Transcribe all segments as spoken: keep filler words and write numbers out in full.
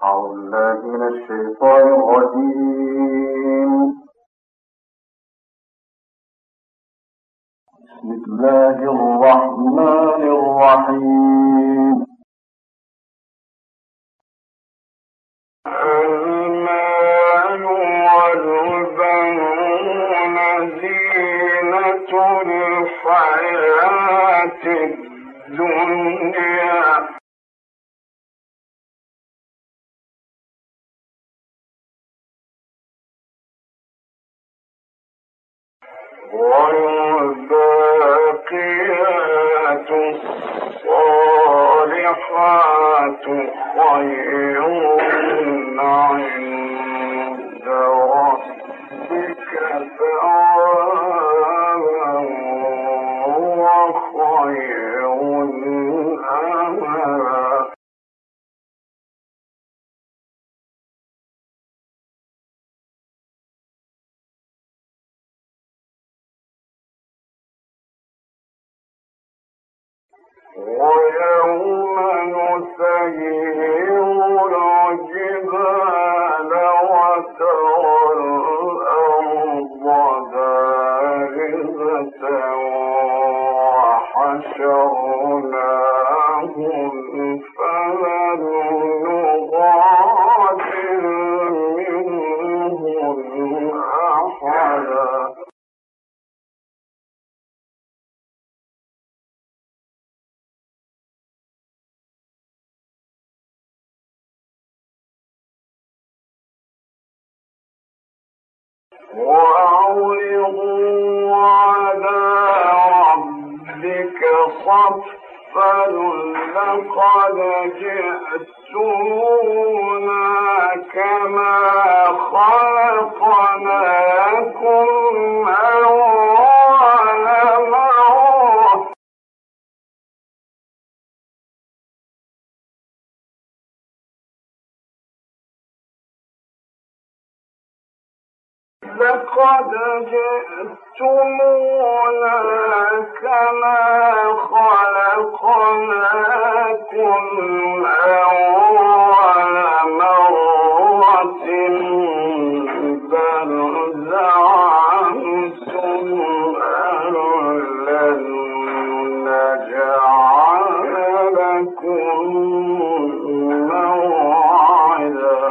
أعوذ بالله من الشيطان الرجيم. بسم الله الرحمن الرحيم. المال والبنون زينة الحياة الدنيا والباقيات الصالحات خير عند ربك ثوابا وخير أملا. ويوم نسير الجبال وترى الأرض بارزة وحشرناهم فلم نغادر منهم أحدا. وأعرضوا على ربك صفا لقد جئتمونا كما خلقناكم أول مرة لقد جئتمونا كما خلقناكم أول مرة بل زعمتم أن لن نجعل لكم موعدا.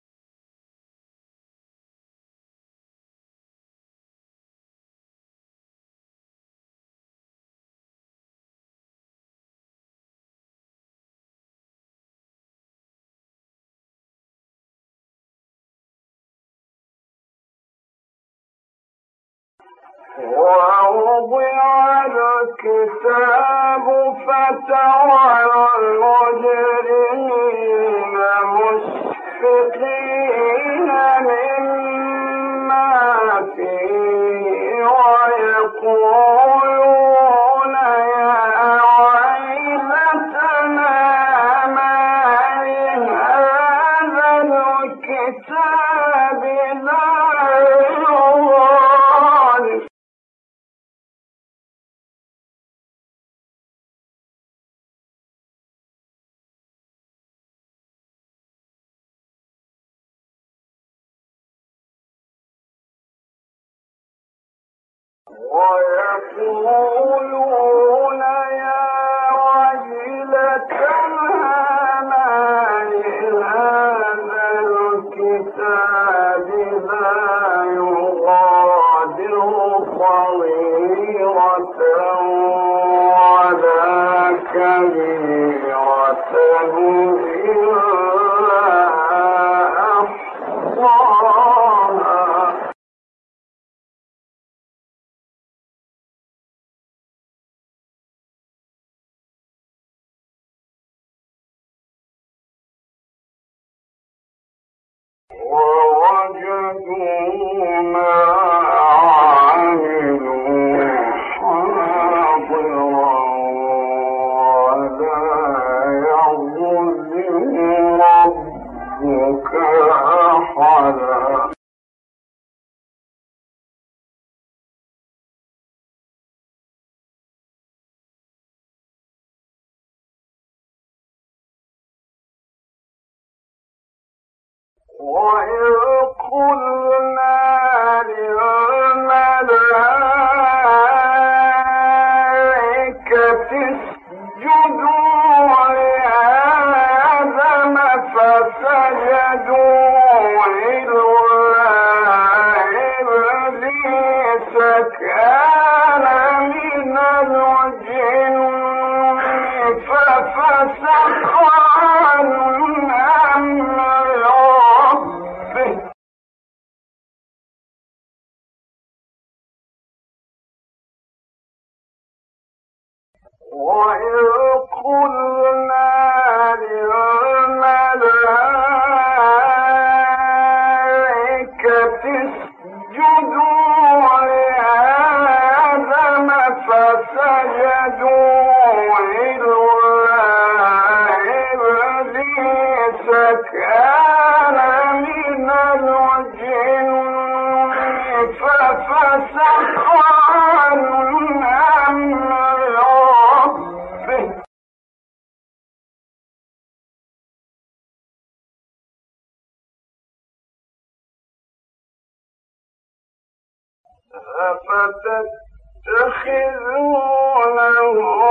ووضع الكتاب فترى المجرمين مشفقين مما فيه ويقولون يا ويلتنا ما لهذا الكتاب لا ويقولون يا ويلتنا ما لهذا الكتاب لا يغادر صغيرة ولا كبيرة إلا أحصاها. ووجدوا ما عملوا حاضرا ولا يظلم ربك أحدا. وإذ قلنا للملائكة اسجدوا لآدم فسجدوا إلا إبليس كان من الجن ففسق عن أمر ربه وإذ قلنا للملائكة اسجدوا لآدم فسجدوا إلا إبليس كان من الجن ففسق عن أمر ربه أفتتخذونه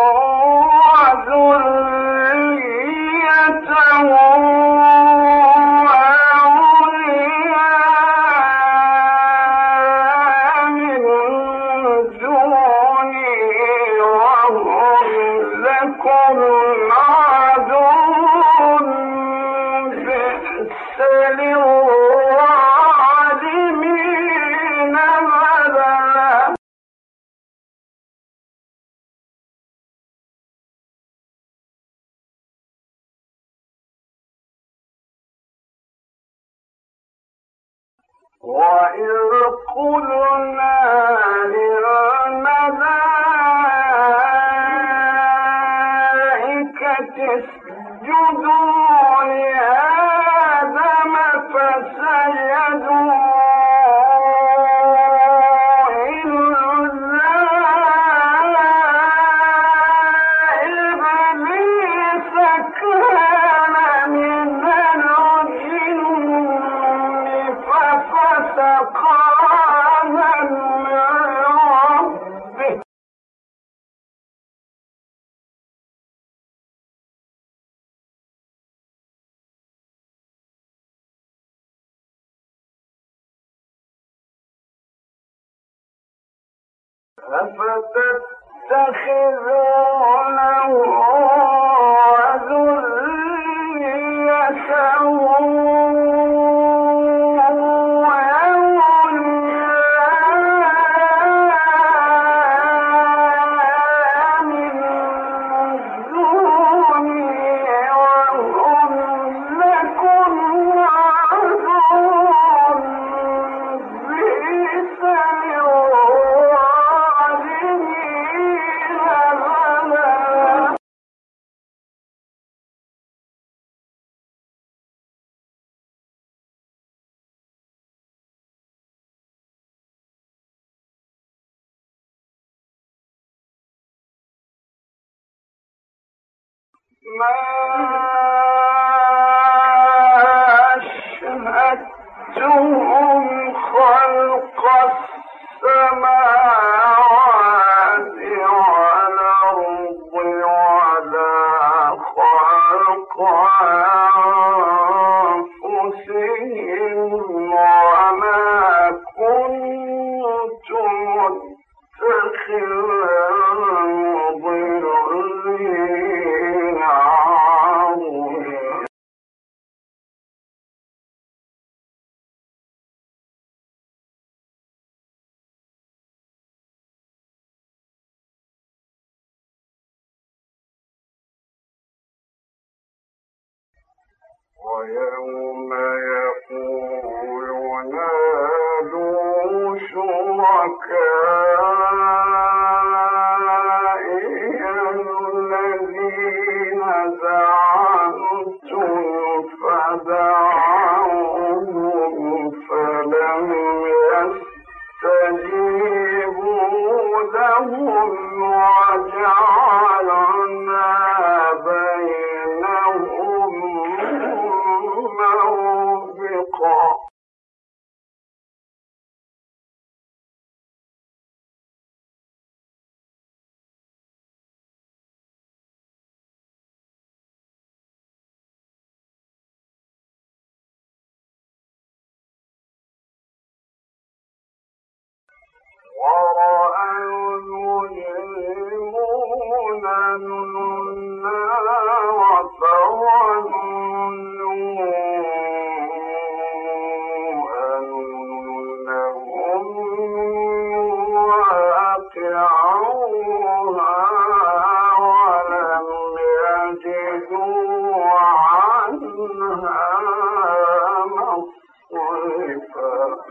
وذريته أولياء من دوني وهم لكم عدو بئس للظالمين بدلا وإذ قلنا للملائكة اسجدوا لآدم فسجدوا إلا إبليس كان من الجن ففسق عن أمر ربه أفتتخذونه وذريته ما أشهدتهم خلق السماوات والأرض ولا خلق أنفسهم وما كنت متخذ المضلين عضدا ويوم يقول نادوا شركائي الذين زعمتم فدعوهم فلم يستجيبوا لهم وجعلنا بينهم موبقا حقا. ورأى المجرمون النار فظنوا أنهم واقعوها ولم يجدوا عنها مصرفا.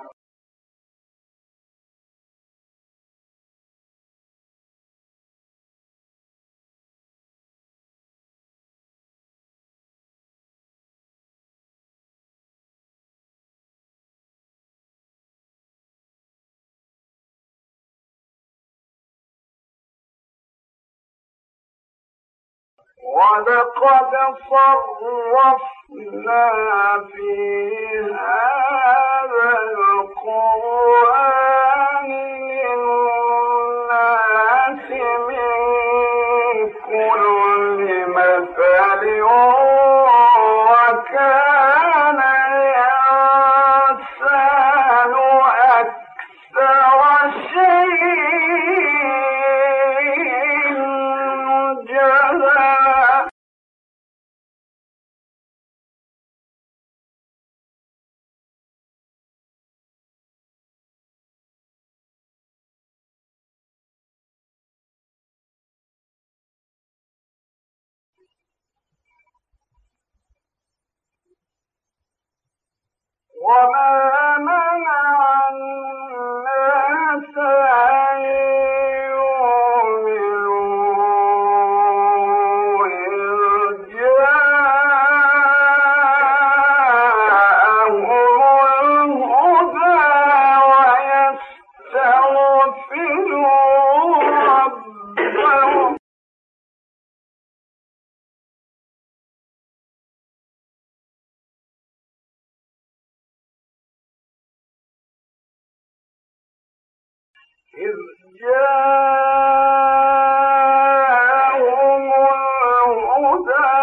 ولقد صرفنا في هذا القرآن للناس من كل مثل وكان الإنسان أكثر شيء جدلا. وما منع الناس أن يؤمنوا إذ جاءهم الهدى ويستغفروا ربهم إذ جاءهم الهدى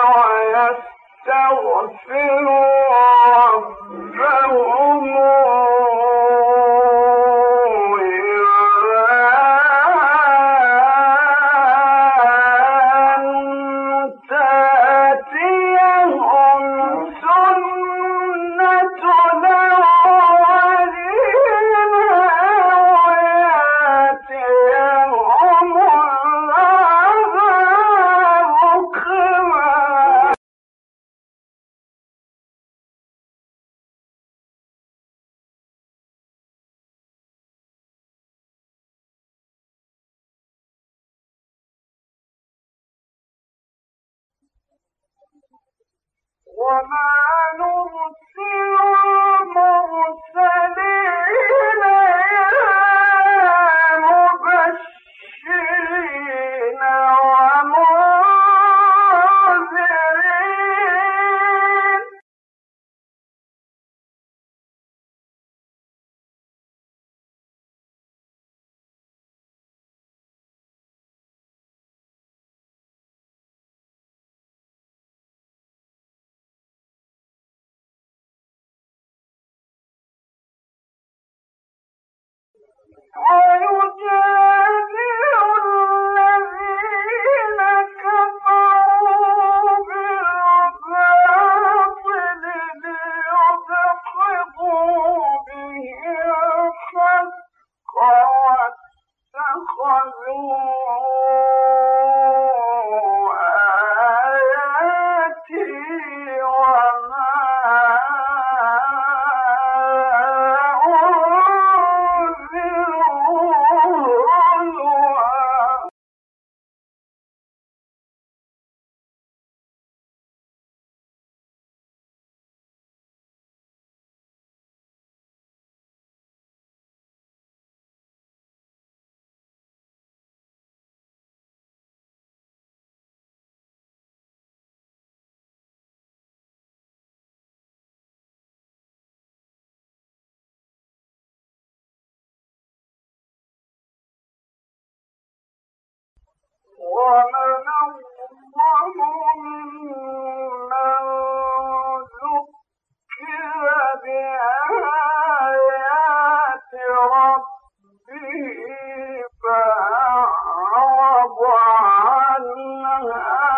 ويستغفروا ربهم إلا أن تأتيهم سنة الأولين ويأتيهم العذاب قبلا. وما نرسل المرسلين إلا مبشرين ومنذرين ويجادل الذين كفروا بالباطل ليدحضوا به الحق واتخذوا آياتي وما أنذروا ومن أظلم ممن ذكر بآيات ربه فأعرض عنها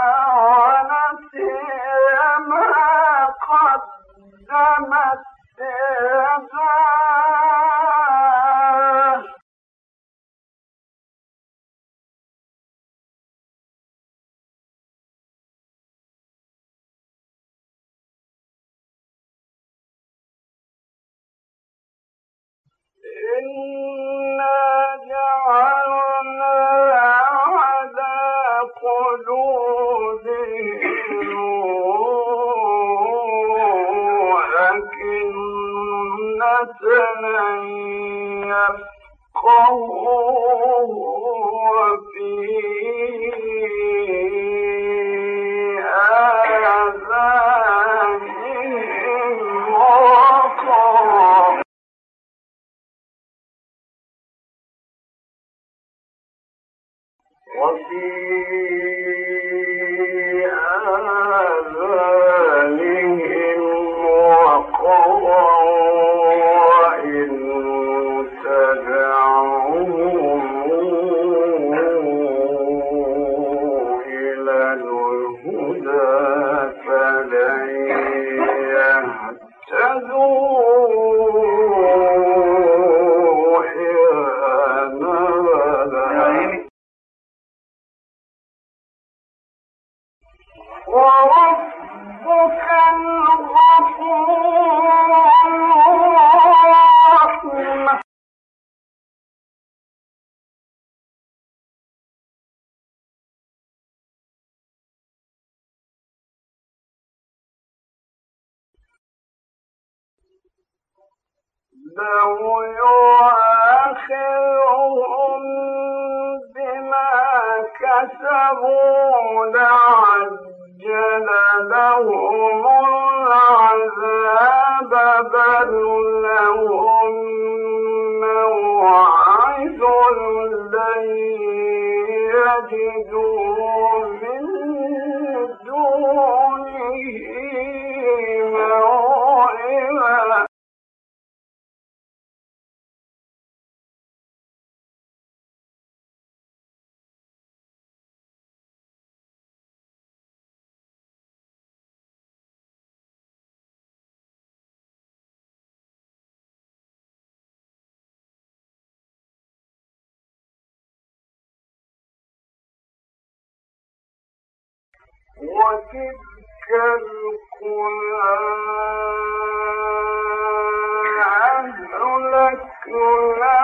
ونسي ما قدمت يداه إنا جعلنا على قلوبهم أكنة أن يفقهوه وفي آذانهم وقرا وفي آذانهم وقرا وإن تدعوهم إلى الهدى فلن يهتدوا أبدا وربك الغفور الرحيم لو يؤاخذهم بما كسبوا لعجل لهم العذاب بل لهم موعد لن يجدوا من دونه موعدا وتلك القرى أهلكنا